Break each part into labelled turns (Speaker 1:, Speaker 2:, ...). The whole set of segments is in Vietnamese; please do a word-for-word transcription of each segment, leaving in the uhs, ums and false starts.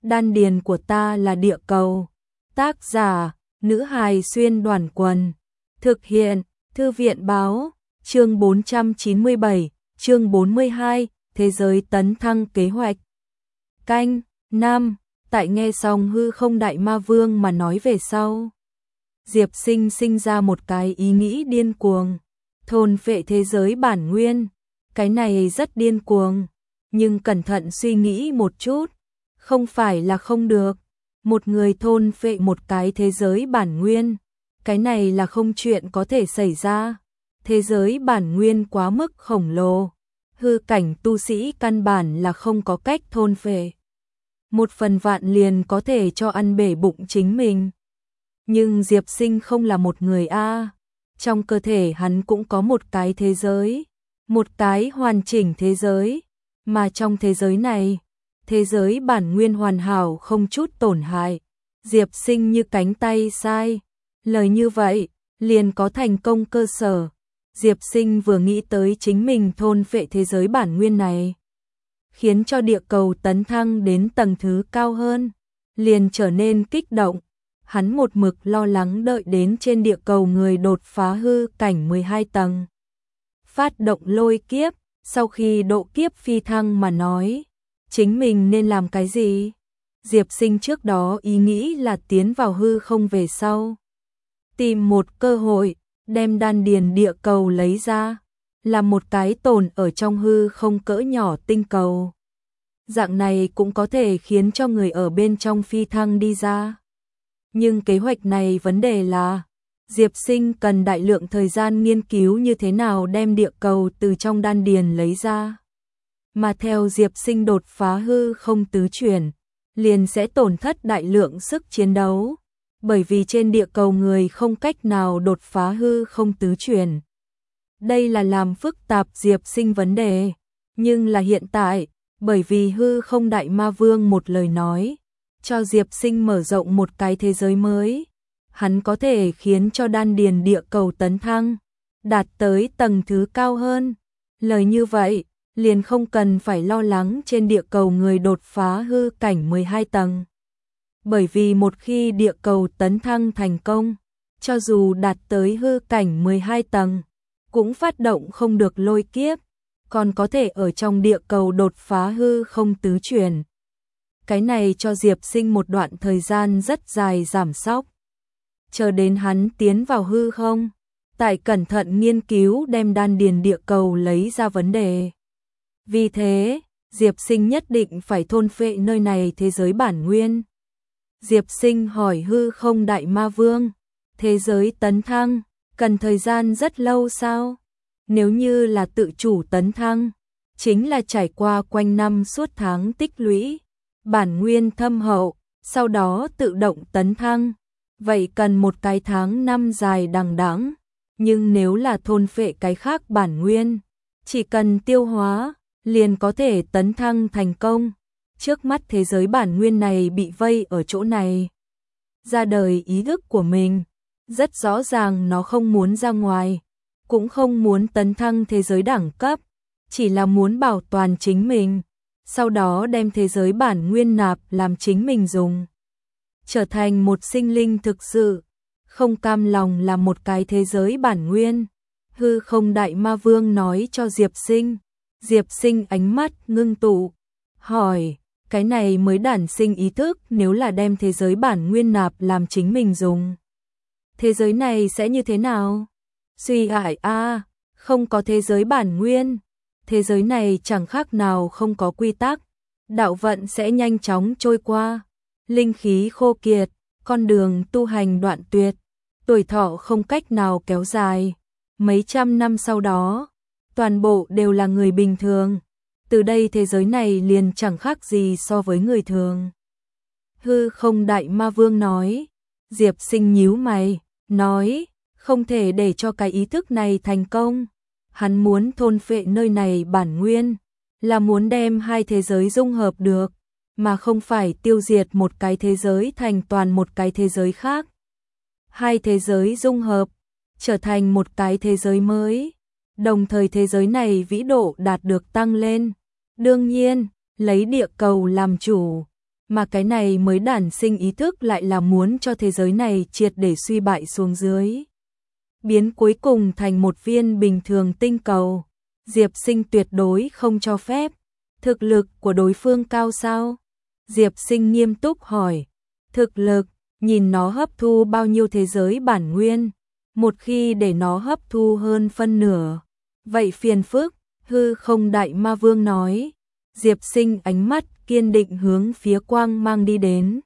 Speaker 1: Đan điền của ta là địa cầu. Tác giả, nữ hài xuyên đoàn quần. Thực hiện, thư viện báo, chương bốn trăm chín mươi bảy, chương bốn mươi hai, thế giới tấn thăng kế hoạch. Canh, năm, tại nghe xong hư không đại ma vương mà nói về sau. Diệp Sinh sinh ra một cái ý nghĩ điên cuồng, thôn phệ thế giới bản nguyên. Cái này rất điên cuồng, nhưng cẩn thận suy nghĩ một chút, không phải là không được. Một người thôn phệ một cái thế giới bản nguyên, cái này là không chuyện có thể xảy ra. Thế giới bản nguyên quá mức khổng lồ, hư cảnh tu sĩ căn bản là không có cách thôn phệ. Một phần vạn liền có thể cho ăn bể bụng chính mình. Nhưng Diệp Sinh không là một người a, trong cơ thể hắn cũng có một cái thế giới, một cái hoàn chỉnh thế giới, mà trong thế giới này, thế giới bản nguyên hoàn hảo không chút tổn hại. Diệp Sinh như cánh tay sai, lời như vậy liền có thành công cơ sở. Diệp Sinh vừa nghĩ tới chính mình thôn phệ thế giới bản nguyên này, khiến cho địa cầu tấn thăng đến tầng thứ cao hơn, liền trở nên kích động. Hắn một mực lo lắng đợi đến trên địa cầu người đột phá hư cảnh mười hai tầng, phát động lôi kiếp, sau khi độ kiếp phi thăng mà nói, chính mình nên làm cái gì? Diệp Sinh trước đó ý nghĩ là tiến vào hư không về sau, tìm một cơ hội, đem đan điền địa cầu lấy ra, làm một cái tồn ở trong hư không cỡ nhỏ tinh cầu. Dạng này cũng có thể khiến cho người ở bên trong phi thăng đi ra. Nhưng kế hoạch này vấn đề là, Diệp Sinh cần đại lượng thời gian nghiên cứu như thế nào đem địa cầu từ trong đan điền lấy ra. Mà theo Diệp Sinh đột phá hư không tứ chuyển, liền sẽ tổn thất đại lượng sức chiến đấu, bởi vì trên địa cầu người không cách nào đột phá hư không tứ chuyển. Đây là làm phức tạp Diệp Sinh vấn đề, nhưng là hiện tại, bởi vì hư không đại ma vương một lời nói, cho Diệp Sinh mở rộng một cái thế giới mới, hắn có thể khiến cho đan điền địa cầu tấn thăng, đạt tới tầng thứ cao hơn. Lời như vậy, liền không cần phải lo lắng trên địa cầu người đột phá hư cảnh mười hai tầng. Bởi vì một khi địa cầu tấn thăng thành công, cho dù đạt tới hư cảnh mười hai tầng, cũng phát động không được lôi kiếp, còn có thể ở trong địa cầu đột phá hư không tứ chuyển. Cái này cho Diệp Sinh một đoạn thời gian rất dài giảm sóc. Chờ đến hắn tiến vào hư không, tại cẩn thận nghiên cứu đem đan điền địa cầu lấy ra vấn đề. Vì thế, Diệp Sinh nhất định phải thôn phệ nơi này thế giới bản nguyên. Diệp Sinh hỏi hư không đại ma vương, thế giới tấn thăng, cần thời gian rất lâu sao? Nếu như là tự chủ tấn thăng, chính là trải qua quanh năm suốt tháng tích lũy, bản nguyên thâm hậu, sau đó tự động tấn thăng. Vậy cần một cái tháng năm dài đằng đẵng. Nhưng nếu là thôn phệ cái khác bản nguyên, chỉ cần tiêu hóa, liền có thể tấn thăng thành công. Trước mắt thế giới bản nguyên này bị vây ở chỗ này, ra đời ý thức của mình, rất rõ ràng nó không muốn ra ngoài, cũng không muốn tấn thăng thế giới đẳng cấp, chỉ là muốn bảo toàn chính mình, sau đó đem thế giới bản nguyên nạp làm chính mình dùng. Trở thành một sinh linh thực sự, không cam lòng là một cái thế giới bản nguyên. Hư không đại ma vương nói cho Diệp Sinh. Diệp Sinh ánh mắt ngưng tụ, hỏi, cái này mới đản sinh ý thức, nếu là đem thế giới bản nguyên nạp làm chính mình dùng, thế giới này sẽ như thế nào? Suy ải a, không có thế giới bản nguyên, thế giới này chẳng khác nào không có quy tắc, đạo vận sẽ nhanh chóng trôi qua, linh khí khô kiệt, con đường tu hành đoạn tuyệt, tuổi thọ không cách nào kéo dài, mấy trăm năm sau đó, toàn bộ đều là người bình thường. Từ đây thế giới này liền chẳng khác gì so với người thường. Hư không đại ma vương nói. Diệp Sinh nhíu mày, nói, không thể để cho cái ý thức này thành công. Hắn muốn thôn phệ nơi này bản nguyên, là muốn đem hai thế giới dung hợp được, mà không phải tiêu diệt một cái thế giới thành toàn một cái thế giới khác. Hai thế giới dung hợp, trở thành một cái thế giới mới. Đồng thời thế giới này vĩ độ đạt được tăng lên. Đương nhiên, lấy địa cầu làm chủ, mà cái này mới đản sinh ý thức lại là muốn cho thế giới này triệt để suy bại xuống dưới. Biến cuối cùng thành một viên bình thường tinh cầu. Diệp Sinh tuyệt đối không cho phép. Thực lực của đối phương cao sao? Diệp Sinh nghiêm túc hỏi. Thực lực, nhìn nó hấp thu bao nhiêu thế giới bản nguyên. Một khi để nó hấp thu hơn phân nửa, vậy phiền phức. Hư Không Đại Ma Vương nói. Diệp Sinh ánh mắt kiên định hướng phía quang mang đi đến.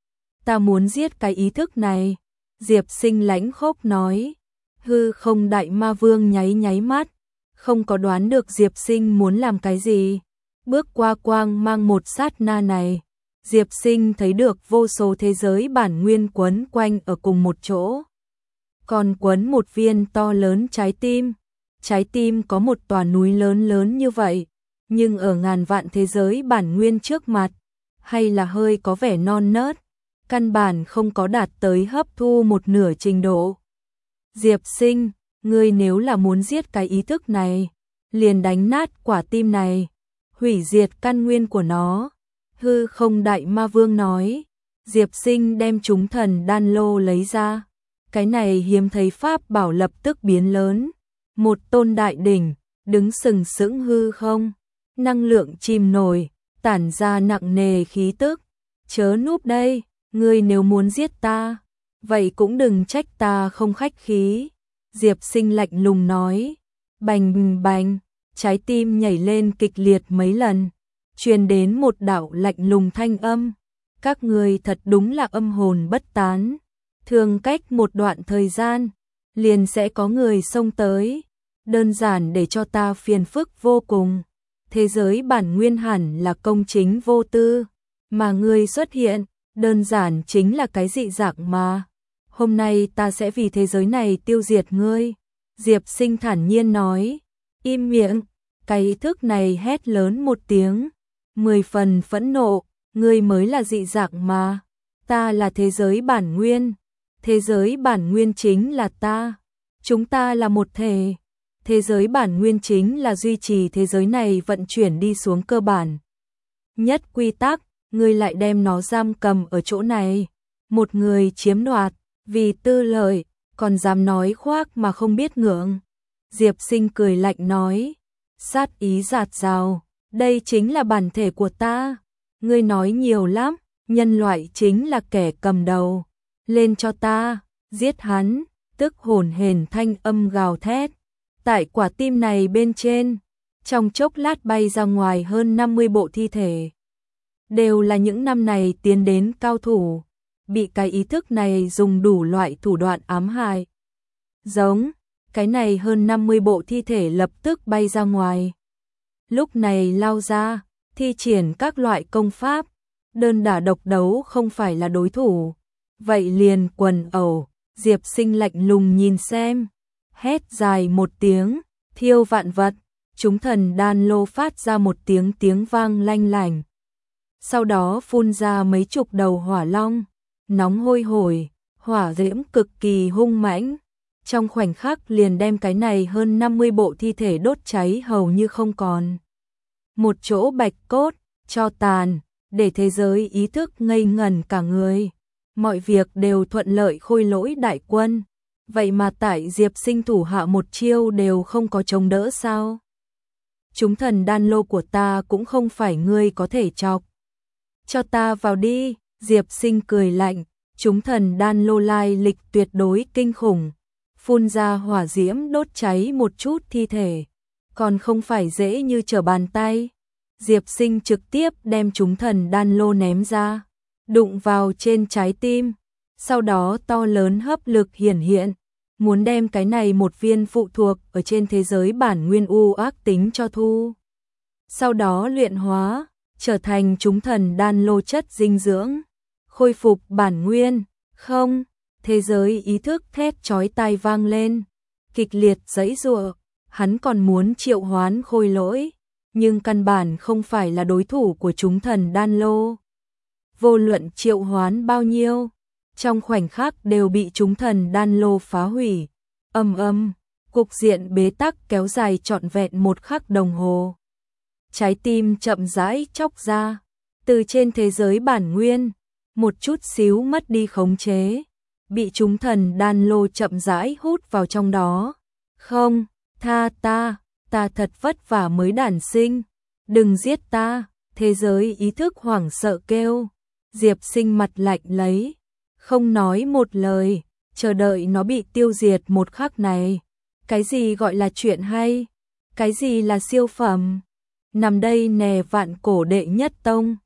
Speaker 1: Ta muốn giết cái ý thức này. Diệp Sinh lãnh khốc nói. Hư Không Đại Ma Vương nháy nháy mắt, không có đoán được Diệp Sinh muốn làm cái gì. Bước qua quang mang một sát na này, Diệp Sinh thấy được vô số thế giới bản nguyên quấn quanh ở cùng một chỗ. Còn quấn một viên to lớn trái tim. Trái tim có một tòa núi lớn lớn như vậy, nhưng ở ngàn vạn thế giới bản nguyên trước mặt, hay là hơi có vẻ non nớt, căn bản không có đạt tới hấp thu một nửa trình độ. Diệp Sinh, ngươi nếu là muốn giết cái ý thức này, liền đánh nát quả tim này, hủy diệt căn nguyên của nó. Hư Không Đại Ma Vương nói. Diệp Sinh đem chúng thần đan lô lấy ra. Cái này hiếm thấy pháp bảo lập tức biến lớn. Một tôn đại đỉnh, đứng sừng sững hư không. Năng lượng chìm nổi, tản ra nặng nề khí tức. Chớ núp đây, ngươi nếu muốn giết ta, vậy cũng đừng trách ta không khách khí. Diệp Sinh lạnh lùng nói. Bành bành, trái tim nhảy lên kịch liệt mấy lần, truyền đến một đạo lạnh lùng thanh âm. Các ngươi thật đúng là âm hồn bất tán. Thường cách một đoạn thời gian, liền sẽ có người xông tới. Đơn giản để cho ta phiền phức vô cùng. Thế giới bản nguyên hẳn là công chính vô tư, mà ngươi xuất hiện, đơn giản chính là cái dị dạng mà. Hôm nay ta sẽ vì thế giới này tiêu diệt ngươi. Diệp Sinh thản nhiên nói. Im miệng. Cái ý thức này hét lớn một tiếng, mười phần phẫn nộ. Ngươi mới là dị dạng mà. Ta là thế giới bản nguyên. Thế giới bản nguyên chính là ta. Chúng ta là một thể. Thế giới bản nguyên chính là duy trì thế giới này vận chuyển đi xuống cơ bản nhất quy tắc. Ngươi lại đem nó giam cầm ở chỗ này. Một người chiếm đoạt, vì tư lợi, còn dám nói khoác mà không biết ngượng. Diệp Sinh cười lạnh nói. Sát ý dạt dào. Đây chính là bản thể của ta. Ngươi nói nhiều lắm. Nhân loại chính là kẻ cầm đầu. Lên cho ta, giết hắn. Tức hồn hển thanh âm gào thét. Tại quả tim này bên trên, trong chốc lát bay ra ngoài hơn năm mươi bộ thi thể. Đều là những năm này tiến đến cao thủ, bị cái ý thức này dùng đủ loại thủ đoạn ám hại. Giống, cái này hơn năm mươi bộ thi thể lập tức bay ra ngoài. Lúc này lao ra, thi triển các loại công pháp, đơn đả độc đấu không phải là đối thủ. Vậy liền quần ẩu. Diệp Sinh lạnh lùng nhìn xem. Hét dài một tiếng, thiêu vạn vật. Chúng thần đan lô phát ra một tiếng tiếng vang lanh lảnh. Sau đó phun ra mấy chục đầu hỏa long, nóng hôi hổi, hỏa diễm cực kỳ hung mãnh. Trong khoảnh khắc liền đem cái này hơn năm mươi bộ thi thể đốt cháy hầu như không còn. Một chỗ bạch cốt, cho tàn, để thế giới ý thức ngây ngẩn cả người. Mọi việc đều thuận lợi khôi lỗi đại quân. Vậy mà tại Diệp Sinh thủ hạ một chiêu đều không có chống đỡ sao? Chúng thần đan lô của ta cũng không phải ngươi có thể chọc. Cho ta vào đi. Diệp Sinh cười lạnh. Chúng thần đan lô lai lịch tuyệt đối kinh khủng. Phun ra hỏa diễm đốt cháy một chút thi thể. Còn không phải dễ như trở bàn tay. Diệp Sinh trực tiếp đem chúng thần đan lô ném ra, đụng vào trên trái tim. Sau đó to lớn hấp lực hiển hiện, muốn đem cái này một viên phụ thuộc ở trên thế giới bản nguyên u ác tính cho thu. Sau đó luyện hóa, trở thành chúng thần đan lô chất dinh dưỡng, khôi phục bản nguyên. Không, thế giới ý thức thét chói tai vang lên, kịch liệt giãy giụa. Hắn còn muốn triệu hoán khôi lỗi, nhưng căn bản không phải là đối thủ của chúng thần đan lô. Vô luận triệu hoán bao nhiêu, trong khoảnh khắc đều bị chúng thần đan lô phá hủy. Âm âm, cục diện bế tắc kéo dài trọn vẹn một khắc đồng hồ. Trái tim chậm rãi chóc ra, từ trên thế giới bản nguyên, một chút xíu mất đi khống chế, bị chúng thần đan lô chậm rãi hút vào trong đó. Không, tha ta, ta thật vất vả mới đản sinh, đừng giết ta, thế giới ý thức hoảng sợ kêu. Diệp Sinh mặt lạnh lấy, không nói một lời, chờ đợi nó bị tiêu diệt một khắc này. Cái gì gọi là chuyện hay? Cái gì là siêu phẩm? Nằm đây nè vạn cổ đệ nhất tông.